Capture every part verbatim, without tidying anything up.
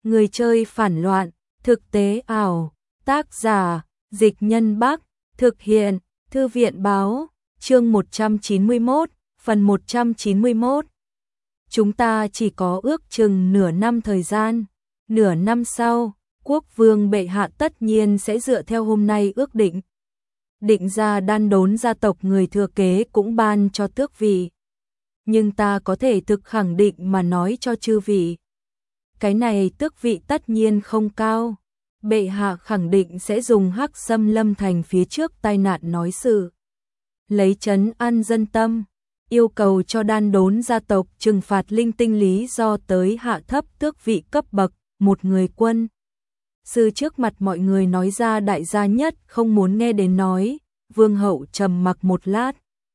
Người chơi phản loạn, thực tế ảo, tác giả, Dịch Nhân Bắc, thực hiện, Thư viện Báo, chương một trăm chín mươi mốt, phần một trăm chín mươi mốt. Chúng ta chỉ có ước chừng nửa năm thời gian, nửa năm sau, quốc vương bệ hạ tất nhiên sẽ dựa theo hôm nay ước định. Định ra đan đốn gia tộc người thừa kế cũng ban cho tước vị. Nhưng ta có thể thực khẳng định mà nói cho chư vị. Cái này tước vị tất nhiên không cao. Bệ hạ khẳng định sẽ dùng Hắc Xâm Lâm Thành phía trước tai nạn nói sự. Lấy trấn an dân tâm, yêu cầu cho đan đốn gia tộc trừng phạt linh tinh lý do tới hạ thấp tước vị cấp bậc, một người quân. Sư trước mặt mọi người nói ra đại gia nhất không muốn nghe đến nói, vương hậu trầm mặc một lát.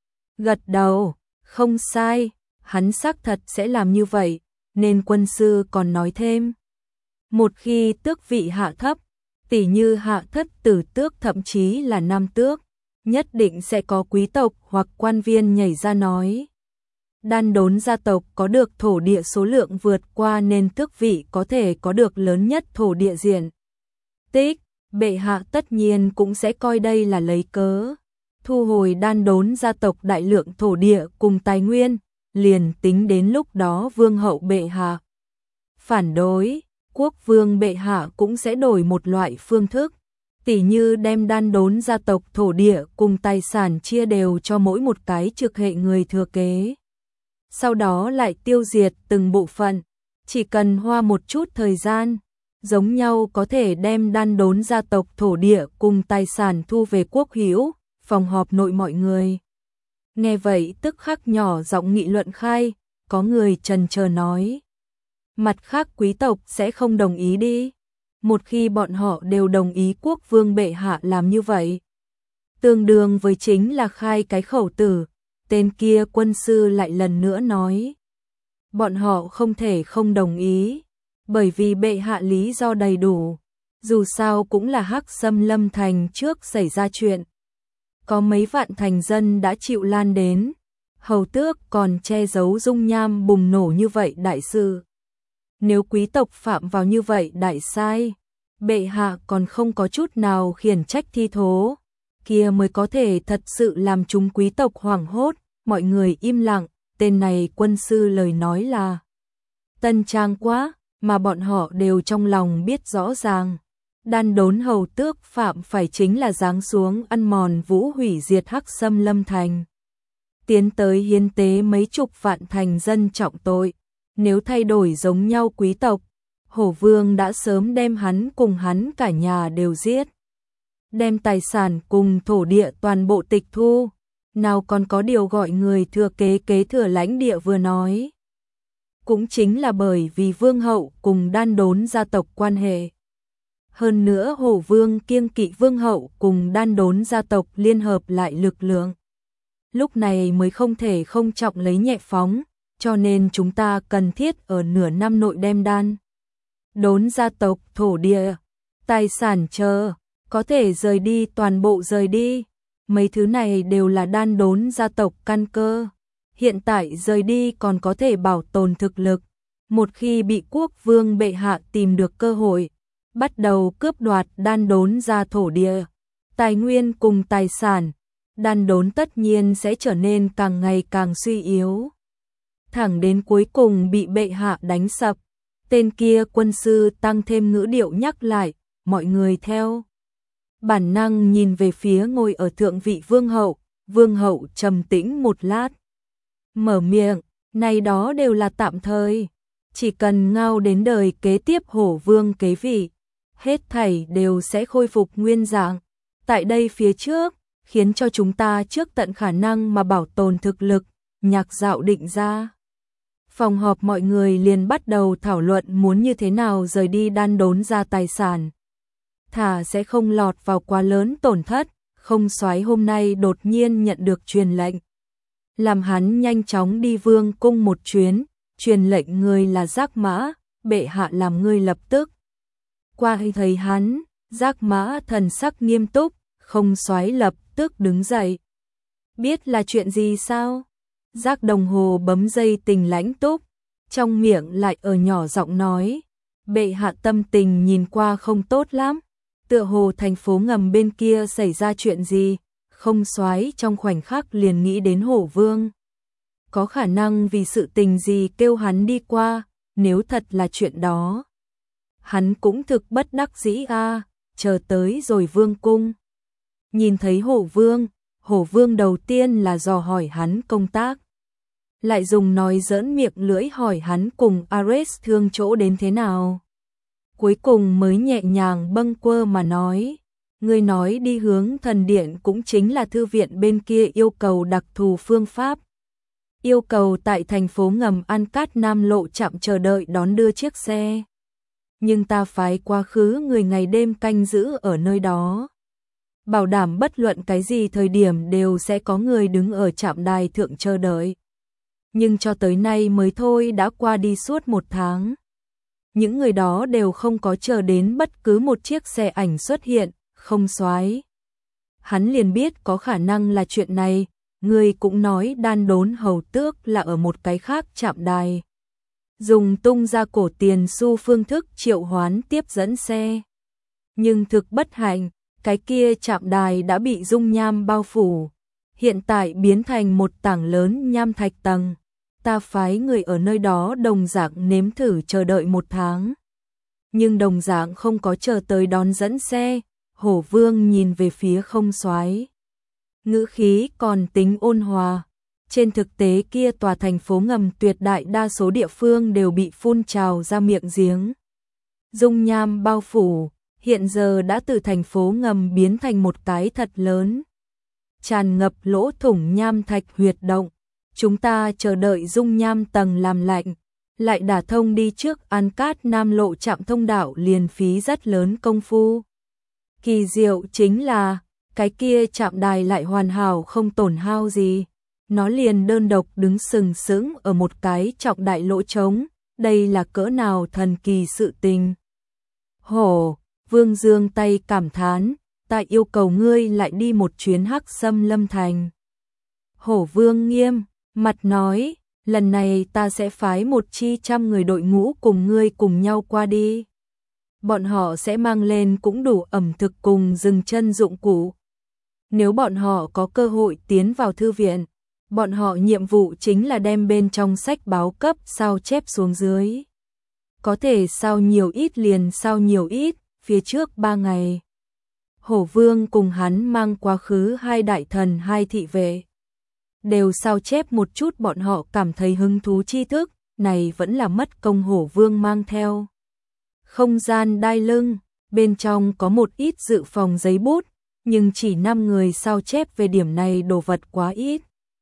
Gật đầu, không sai, hắn xác thật sẽ làm như vậy, nên quân sư còn nói thêm. Một khi tước vị hạ thấp, tỉ như hạ thất tử tước thậm chí là nam tước, nhất định sẽ có quý tộc hoặc quan viên nhảy ra nói. Đan đốn gia tộc có được thổ địa số lượng vượt qua nên tước vị có thể có được lớn nhất thổ địa diện. Tích, bệ hạ tất nhiên cũng sẽ coi đây là lấy cớ. Thu hồi đan đốn gia tộc đại lượng thổ địa cùng tài nguyên, liền tính đến lúc đó vương hậu bệ hạ phản đối, quốc vương bệ hạ cũng sẽ đổi một loại phương thức, tỉ như đem đan đốn gia tộc thổ địa cùng tài sản chia đều cho mỗi một cái trực hệ người thừa kế. Sau đó lại tiêu diệt từng bộ phận, chỉ cần hoa một chút thời gian, giống nhau có thể đem đan đốn gia tộc thổ địa cùng tài sản thu về quốc hữu, phòng họp nội mọi người. Nghe vậy tức khắc nhỏ giọng nghị luận khai, có người chần chờ nói. Mặt khác quý tộc sẽ không đồng ý đi. Một khi bọn họ đều đồng ý quốc vương bệ hạ làm như vậy, tương đương với chính là khai cái khẩu tử. Tên kia quân sư lại lần nữa nói. Bọn họ không thể không đồng ý, bởi vì bệ hạ lý do đầy đủ. Dù sao cũng là Hắc Xâm Lâm Thành trước xảy ra chuyện. Có mấy vạn thành dân đã chịu lan đến, hầu tước còn che giấu dung nham bùng nổ như vậy đại sự. Nếu quý tộc phạm vào như vậy đại sai, bệ hạ còn không có chút nào khiển trách thi thố, kia mới có thể thật sự làm chúng quý tộc hoảng hốt. Mọi người im lặng, tên này quân sư lời nói là tân trang quá, mà bọn họ đều trong lòng biết rõ ràng. Đan đốn hầu tước phạm phải chính là giáng xuống ăn mòn vũ hủy diệt Hắc Xâm Lâm Thành. Tiến tới hiến tế mấy chục vạn thành dân trọng tội. Nếu thay đổi giống nhau quý tộc, hổ vương đã sớm đem hắn cùng hắn cả nhà đều giết. Đem tài sản cùng thổ địa toàn bộ tịch thu, nào còn có điều gọi người thừa kế kế thừa lãnh địa vừa nói. Cũng chính là bởi vì vương hậu cùng đan đốn gia tộc quan hệ. Hơn nữa hổ vương kiêng kỵ vương hậu cùng đan đốn gia tộc liên hợp lại lực lượng. Lúc này mới không thể không trọng lấy nhẹ phóng, cho nên chúng ta cần thiết ở nửa năm nội đem đan đốn gia tộc thổ địa, tài sản chờ, có thể rời đi toàn bộ rời đi. Mấy thứ này đều là đan đốn gia tộc căn cơ. Hiện tại rời đi còn có thể bảo tồn thực lực. Một khi bị quốc vương bệ hạ tìm được cơ hội, bắt đầu cướp đoạt đan đốn gia thổ địa, tài nguyên cùng tài sản, đan đốn tất nhiên sẽ trở nên càng ngày càng suy yếu. Thẳng đến cuối cùng bị bệ hạ đánh sập. Tên kia quân sư tăng thêm ngữ điệu nhắc lại, mọi người theo bản năng nhìn về phía ngồi ở thượng vị vương hậu. Vương hậu trầm tĩnh một lát, mở miệng, này đó đều là tạm thời, chỉ cần ngao đến đời kế tiếp hổ vương kế vị, hết thảy đều sẽ khôi phục nguyên dạng. Tại đây phía trước, khiến cho chúng ta trước tận khả năng mà bảo tồn thực lực. Nhạc dạo định ra. Phòng họp mọi người liền bắt đầu thảo luận muốn như thế nào rời đi đan đốn ra tài sản. Thả sẽ không lọt vào quá lớn tổn thất. Không soái hôm nay đột nhiên nhận được truyền lệnh, làm hắn nhanh chóng đi vương cung một chuyến. Truyền lệnh người là Giác Mã, bệ hạ làm ngươi lập tức qua thấy hắn. Giác Mã thần sắc nghiêm túc, không soái lập tức đứng dậy. Biết là chuyện gì sao? Giác đồng hồ bấm dây tình lãnh túc, trong miệng lại ở nhỏ giọng nói. Bệ hạ tâm tình nhìn qua không tốt lắm, tựa hồ thành phố ngầm bên kia xảy ra chuyện gì, không soái trong khoảnh khắc liền nghĩ đến Hổ Vương. Có khả năng vì sự tình gì kêu hắn đi qua, nếu thật là chuyện đó. Hắn cũng thực bất đắc dĩ a, chờ tới rồi vương cung. Nhìn thấy Hổ Vương, Hổ Vương đầu tiên là dò hỏi hắn công tác. Lại dùng nói giỡn miệng lưỡi hỏi hắn cùng Ares thương chỗ đến thế nào. Cuối cùng mới nhẹ nhàng bâng quơ mà nói, ngươi nói đi hướng thần điện cũng chính là thư viện bên kia yêu cầu đặc thù phương pháp. Yêu cầu tại thành phố ngầm An Cát Nam lộ chạm chờ đợi đón đưa chiếc xe. Nhưng ta phái quá khứ người ngày đêm canh giữ ở nơi đó. Bảo đảm bất luận cái gì thời điểm đều sẽ có người đứng ở trạm đài thượng chờ đợi. Nhưng cho tới nay mới thôi đã qua đi suốt một tháng. Những người đó đều không có chờ đến bất cứ một chiếc xe ảnh xuất hiện, không soái. Hắn liền biết có khả năng là chuyện này, người cũng nói đan đốn hầu tước là ở một cái khác trạm đài. Dùng tung ra cổ tiền xu phương thức triệu hoán tiếp dẫn xe. Nhưng thực bất hạnh, cái kia trạm đài đã bị dung nham bao phủ, hiện tại biến thành một tảng lớn nham thạch tầng. Ta phái người ở nơi đó đồng dạng nếm thử chờ đợi một tháng. Nhưng đồng dạng không có chờ tới đón dẫn xe. Hổ Vương nhìn về phía không soái, ngữ khí còn tính ôn hòa. Trên thực tế kia tòa thành phố ngầm tuyệt đại đa số địa phương đều bị phun trào ra miệng giếng. Dung nham bao phủ, hiện giờ đã từ thành phố ngầm biến thành một cái thật lớn. Tràn ngập lỗ thủng nham thạch huyệt động. Chúng ta chờ đợi dung nham tầng làm lạnh, lại đả thông đi trước An Cát Nam lộ trạm thông đạo liền phí rất lớn công phu. Kỳ diệu chính là, cái kia trạm đài lại hoàn hảo không tổn hao gì. Nó liền đơn độc đứng sừng sững ở một cái trọng đại lỗ trống, đây là cỡ nào thần kỳ sự tình. Hổ, Vương giương tay cảm thán, ta yêu cầu ngươi lại đi một chuyến Hắc Sâm Lâm Thành. Hổ Vương nghiêm mặt nói, lần này ta sẽ phái một chi trăm người đội ngũ cùng ngươi cùng nhau qua đi. Bọn họ sẽ mang lên cũng đủ ẩm thực cùng dừng chân dụng cụ. Nếu bọn họ có cơ hội tiến vào thư viện, bọn họ nhiệm vụ chính là đem bên trong sách báo cấp sao chép xuống dưới. Có thể sao nhiều ít liền sao nhiều ít, phía trước ba ngày. Hổ Vương cùng hắn mang quá khứ hai đại thần hai thị vệ. Đều sao chép một chút bọn họ cảm thấy hứng thú tri thức, này vẫn là mất công Hổ Vương mang theo. Không gian đai lưng, bên trong có một ít dự phòng giấy bút, nhưng chỉ năm người sao chép về điểm này đồ vật quá ít.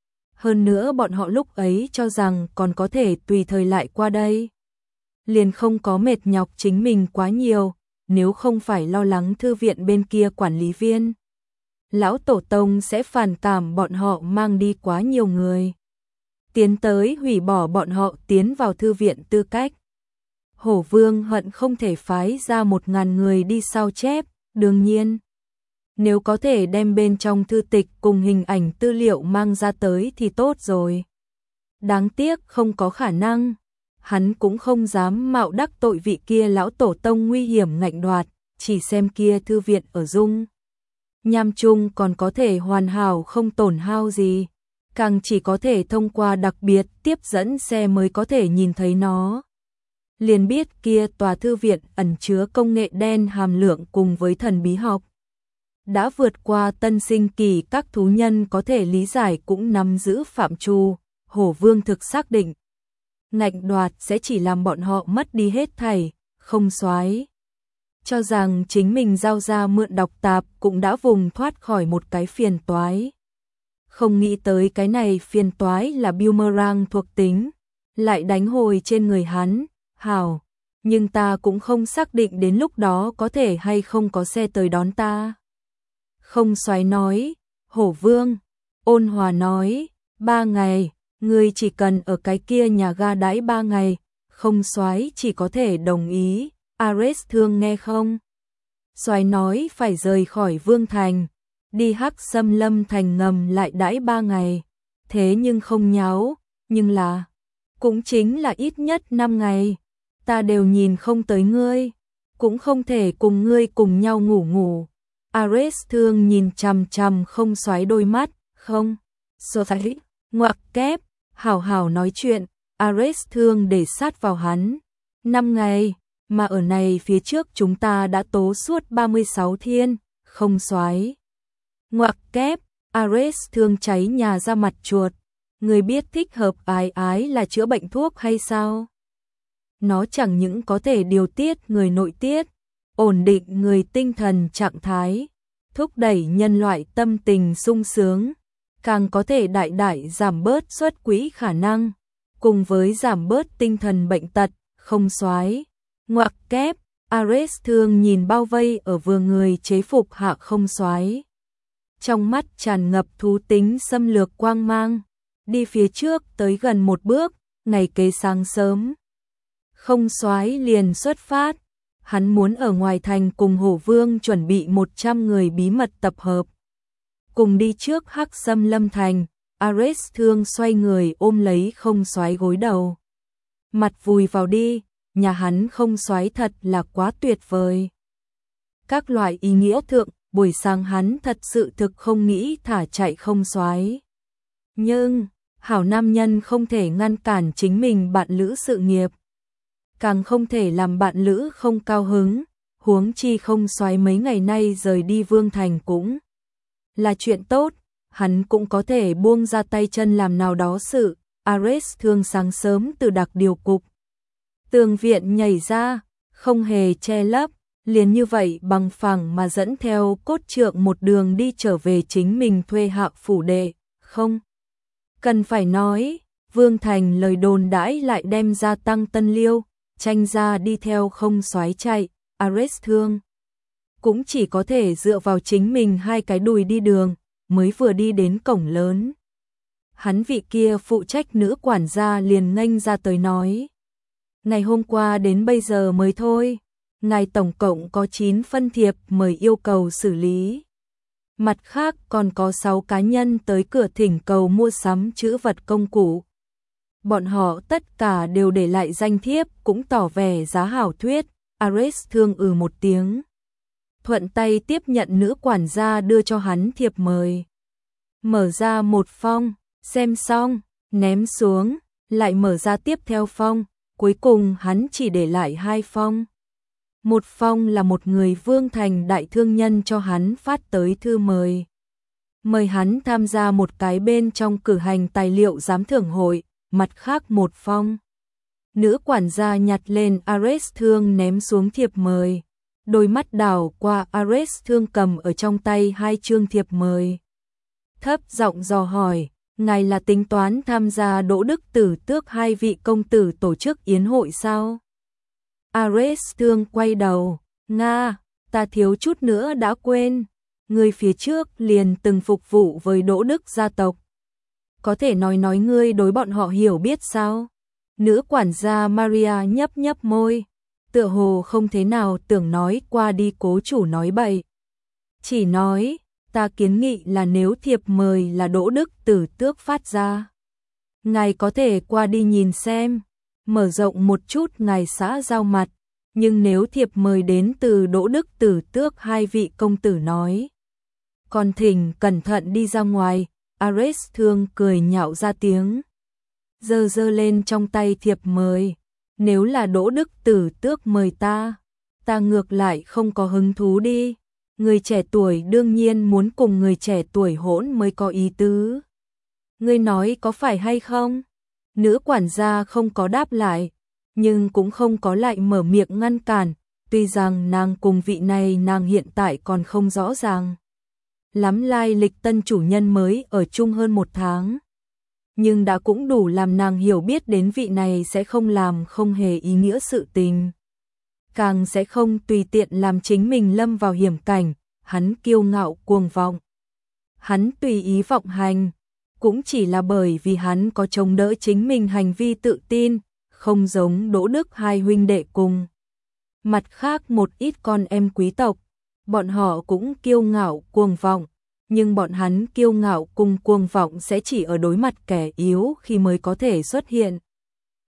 Hơn nữa bọn họ lúc ấy cho rằng còn có thể tùy thời lại qua đây. Liền không có mệt nhọc chính mình quá nhiều, nếu không phải lo lắng thư viện bên kia quản lý viên. Lão Tổ Tông sẽ phản cảm bọn họ mang đi quá nhiều người. Tiến tới hủy bỏ bọn họ tiến vào thư viện tư cách. Hổ Vương hận không thể phái ra một ngàn người đi sao chép, đương nhiên. Nếu có thể đem bên trong thư tịch cùng hình ảnh tư liệu mang ra tới thì tốt rồi. Đáng tiếc không có khả năng. Hắn cũng không dám mạo đắc tội vị kia lão tổ tông nguy hiểm ngạnh đoạt, chỉ xem kia thư viện ở dung. Nham chung còn có thể hoàn hảo không tổn hao gì, càng chỉ có thể thông qua đặc biệt tiếp dẫn xe mới có thể nhìn thấy nó. Liền biết kia tòa thư viện ẩn chứa công nghệ đen hàm lượng cùng với thần bí học. Đã vượt qua tân sinh kỳ các thú nhân có thể lý giải cũng nắm giữ phạm trù, Hổ Vương thực xác định. Ngạnh đoạt sẽ chỉ làm bọn họ mất đi hết thảy, không soái. Cho rằng chính mình giao ra mượn đọc tạp cũng đã vùng thoát khỏi một cái phiền toái. Không nghĩ tới cái này phiền toái là boomerang thuộc tính, lại đánh hồi trên người hắn, hảo, nhưng ta cũng không xác định đến lúc đó có thể hay không có xe tới đón ta. Không soái nói, Hổ Vương, ôn hòa nói, ba ngày, ngươi chỉ cần ở cái kia nhà ga đãi ba ngày, không soái chỉ có thể đồng ý, Ares thương nghe không? Soái nói phải rời khỏi Vương Thành, đi Hắc Sâm Lâm Thành ngầm lại đãi ba ngày, thế nhưng không nháo, nhưng là, cũng chính là ít nhất năm ngày. ta đều nhìn không tới ngươi, cũng không thể cùng ngươi cùng nhau ngủ ngủ. Ares Thương nhìn chằm chằm không xoáy đôi mắt, không, sơ thấy, ngoặc kép, hảo hảo nói chuyện, Ares Thương để sát vào hắn. Năm ngày, mà ở này phía trước chúng ta đã tố suốt ba mươi sáu thiên, không xoáy. Ngoặc kép, Ares Thương cháy nhà ra mặt chuột, người biết thích hợp ái ái là chữa bệnh thuốc hay sao? Nó chẳng những có thể điều tiết người nội tiết, ổn định người tinh thần trạng thái, thúc đẩy nhân loại tâm tình sung sướng, càng có thể đại đại giảm bớt xuất quỹ khả năng, cùng với giảm bớt tinh thần bệnh tật, không xoáy. Ngoặc kép, Ares Thương nhìn bao vây ở vừa người chế phục hạ không xoáy. Trong mắt tràn ngập thú tính xâm lược quang mang, đi phía trước tới gần một bước, ngày kế sáng sớm. Không xoáy liền xuất phát, hắn muốn ở ngoài thành cùng Hổ Vương chuẩn bị một trăm người bí mật tập hợp. Cùng đi trước Hắc Sâm Lâm Thành, Ares Thương xoay người ôm lấy không xoáy gối đầu. Mặt vùi vào đi, nhà hắn không xoáy thật là quá tuyệt vời. Các loại ý nghĩa thượng, buổi sáng hắn thật sự thực không nghĩ thả chạy không xoáy. Nhưng, hảo nam nhân không thể ngăn cản chính mình bạn lữ sự nghiệp. Càng không thể làm bạn lữ không cao hứng, huống chi không xoáy mấy ngày nay rời đi Vương Thành cũng là chuyện tốt, hắn cũng có thể buông ra tay chân làm nào đó sự. Ares Thương sáng sớm từ đặc điều cục tường viện nhảy ra, không hề che lấp, liền như vậy bằng phẳng mà dẫn theo cốt trượng một đường đi trở về chính mình thuê hạ phủ đệ, không cần phải nói, Vương Thành lời đồn đãi lại đem ra tăng tân liêu, tranh ra đi theo không xoáy chạy, Ares Thương cũng chỉ có thể dựa vào chính mình hai cái đùi đi đường, mới vừa đi đến cổng lớn. Hắn vị kia phụ trách nữ quản gia liền nghênh ra tới nói. Ngày hôm qua đến bây giờ mới thôi, ngài tổng cộng có chín phân thiệp mời yêu cầu xử lý. Mặt khác còn có sáu cá nhân tới cửa thỉnh cầu mua sắm trữ vật công cụ. Bọn họ tất cả đều để lại danh thiếp cũng tỏ vẻ giá hảo thuyết, Ares Thương ừ một tiếng. Thuận tay tiếp nhận nữ quản gia đưa cho hắn thiệp mời. Mở ra một phong, xem xong, ném xuống, lại mở ra tiếp theo phong, cuối cùng hắn chỉ để lại hai phong. Một phong là một người Vương Thành đại thương nhân cho hắn phát tới thư mời. Mời hắn tham gia một cái bên trong cử hành tài liệu giám thưởng hội, mặt khác một phong. Nữ quản gia nhặt lên Ares Thương ném xuống thiệp mời. Đôi mắt đảo qua Ares Thương cầm ở trong tay hai chương thiệp mời. Thấp giọng dò hỏi, ngài là tính toán tham gia Đỗ Đức Tử tước hai vị công tử tổ chức yến hội sao? Ares Thương quay đầu, Nga, ta thiếu chút nữa đã quên, người phía trước liền từng phục vụ với Đỗ Đức gia tộc. Có thể nói nói ngươi đối bọn họ hiểu biết sao? Nữ quản gia Maria nhấp nhấp môi, tựa hồ không thế nào tưởng nói qua đi cố chủ nói bậy. Chỉ nói, ta kiến nghị là nếu thiệp mời là Đỗ Đức Tử tước phát ra, ngài có thể qua đi nhìn xem, mở rộng một chút ngài xã giao mặt, nhưng nếu thiệp mời đến từ Đỗ Đức Tử tước hai vị công tử nói, còn thỉnh cẩn thận đi ra ngoài. Ares Thương cười nhạo ra tiếng, giơ giơ lên trong tay thiệp mời, nếu là Đỗ Đức Tử tước mời ta, ta ngược lại không có hứng thú đi. Người trẻ tuổi đương nhiên muốn cùng người trẻ tuổi hỗn mới có ý tứ. Ngươi nói có phải hay không? Nữ quản gia không có đáp lại, nhưng cũng không có lại mở miệng ngăn cản, tuy rằng nàng cùng vị này nàng hiện tại còn không rõ ràng lắm lai lịch tân chủ nhân mới ở chung hơn một tháng. Nhưng đã cũng đủ làm nàng hiểu biết đến vị này sẽ không làm không hề ý nghĩa sự tình. Càng sẽ không tùy tiện làm chính mình lâm vào hiểm cảnh, hắn kiêu ngạo cuồng vọng. Hắn tùy ý vọng hành, cũng chỉ là bởi vì hắn có chống đỡ chính mình hành vi tự tin, không giống Đỗ Đức hai huynh đệ cùng. Mặt khác một ít con em quý tộc, bọn họ cũng kiêu ngạo cuồng vọng, nhưng bọn hắn kiêu ngạo cùng cuồng vọng sẽ chỉ ở đối mặt kẻ yếu khi mới có thể xuất hiện.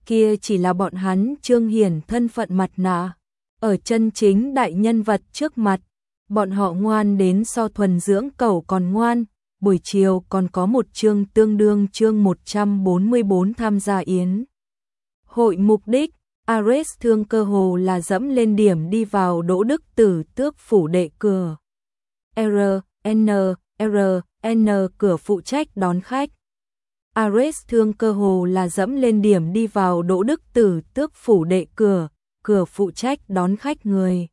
kia chỉ là bọn hắn trương hiển thân phận mặt nạ. Ở chân chính đại nhân vật trước mặt, bọn họ ngoan đến so thuần dưỡng cẩu còn ngoan. Buổi chiều còn có một chương tương đương chương một trăm bốn mươi bốn tham gia yến hội. Mục đích, Ares Thương cơ hồ là dẫm lên điểm đi vào Đỗ Đức Tử tước phủ đệ cửa. R, N, R, N cửa phụ trách đón khách. Ares Thương cơ hồ là dẫm lên điểm đi vào Đỗ Đức Tử tước phủ đệ cửa, cửa phụ trách đón khách người.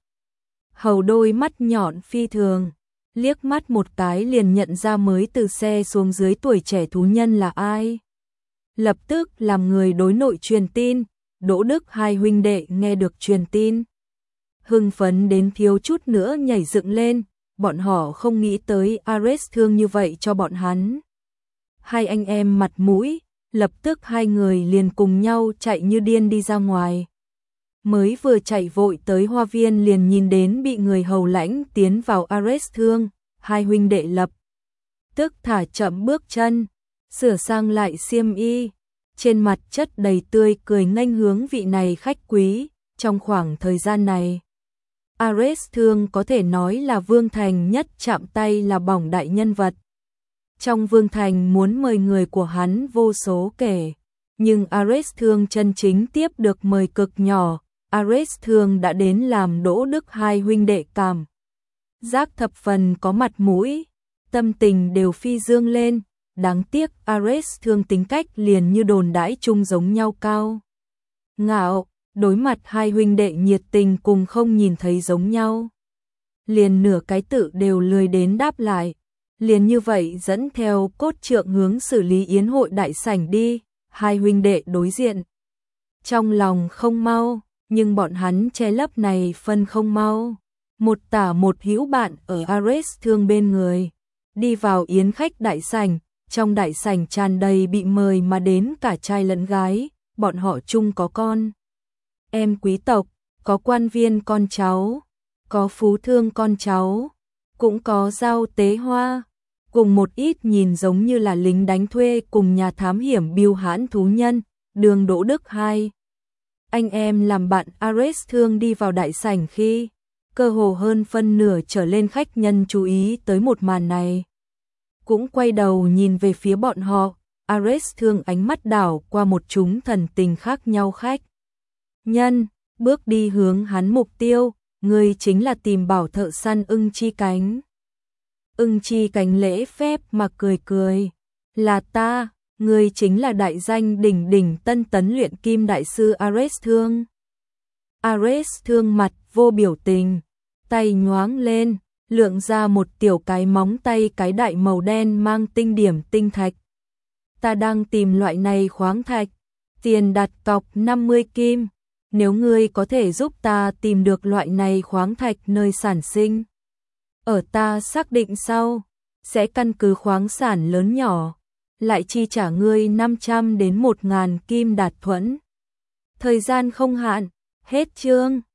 Hầu đôi mắt nhọn phi thường, liếc mắt một cái liền nhận ra mới từ xe xuống dưới tuổi trẻ thú nhân là ai. Lập tức làm người đối nội truyền tin. Đỗ Đức hai huynh đệ nghe được truyền tin, hưng phấn đến thiếu chút nữa nhảy dựng lên, bọn họ không nghĩ tới Ares Thương như vậy cho bọn hắn. Hai anh em mặt mũi, lập tức hai người liền cùng nhau chạy như điên đi ra ngoài. Mới vừa chạy vội tới hoa viên liền nhìn đến bị người hầu lãnh tiến vào Ares Thương, hai huynh đệ lập tức thả chậm bước chân, sửa sang lại xiêm y. Trên mặt chất đầy tươi cười nghênh hướng vị này khách quý. Trong khoảng thời gian này, Ares Thương có thể nói là Vương Thành nhất chạm tay là bỏng đại nhân vật. Trong Vương Thành muốn mời người của hắn vô số kể, nhưng Ares Thương chân chính tiếp được mời cực nhỏ. Ares Thương đã đến làm Đỗ Đức hai huynh đệ cảm giác thập phần có mặt mũi, tâm tình đều phi dương lên. Đáng tiếc Ares Thương tính cách liền như đồn đãi chung giống nhau cao ngạo, đối mặt hai huynh đệ nhiệt tình cùng không nhìn thấy giống nhau. Liền nửa cái tự đều lười đến đáp lại, liền như vậy dẫn theo cốt trượng hướng xử lý yến hội đại sảnh đi. Hai huynh đệ đối diện, trong lòng không mau, nhưng bọn hắn che lấp này phân không mau. Một tả một hữu bạn ở Ares Thương bên người, đi vào yến khách đại sảnh. Trong đại sảnh tràn đầy bị mời mà đến cả trai lẫn gái, bọn họ chung có con em quý tộc, có quan viên con cháu, có phú thương con cháu, cũng có giao tế hoa, cùng một ít nhìn giống như là lính đánh thuê cùng nhà thám hiểm biêu hãn thú nhân. Đường Đỗ Đức hai anh em làm bạn Ares Thương đi vào đại sảnh khi, cơ hồ hơn phân nửa trở lên khách nhân chú ý tới một màn này. Cũng quay đầu nhìn về phía bọn họ. Ares Thương ánh mắt đảo qua một chúng thần tình khác nhau khách nhân, bước đi hướng hắn mục tiêu. Người chính là tìm bảo thợ săn Ưng Chi Cánh. Ưng Chi Cánh lễ phép mà cười cười, là ta, người chính là đại danh đỉnh đỉnh tân tấn luyện kim đại sư Ares Thương. Ares Thương mặt vô biểu tình, tay nhoáng lên, lượng ra một tiểu cái móng tay cái đại màu đen mang tinh điểm tinh thạch. Ta đang tìm loại này khoáng thạch, tiền đặt cọc năm mươi kim, nếu ngươi có thể giúp ta tìm được loại này khoáng thạch nơi sản sinh, ở ta xác định sau, sẽ căn cứ khoáng sản lớn nhỏ, lại chi trả ngươi năm trăm đến một nghìn kim đạt thuẫn. Thời gian không hạn, hết chương.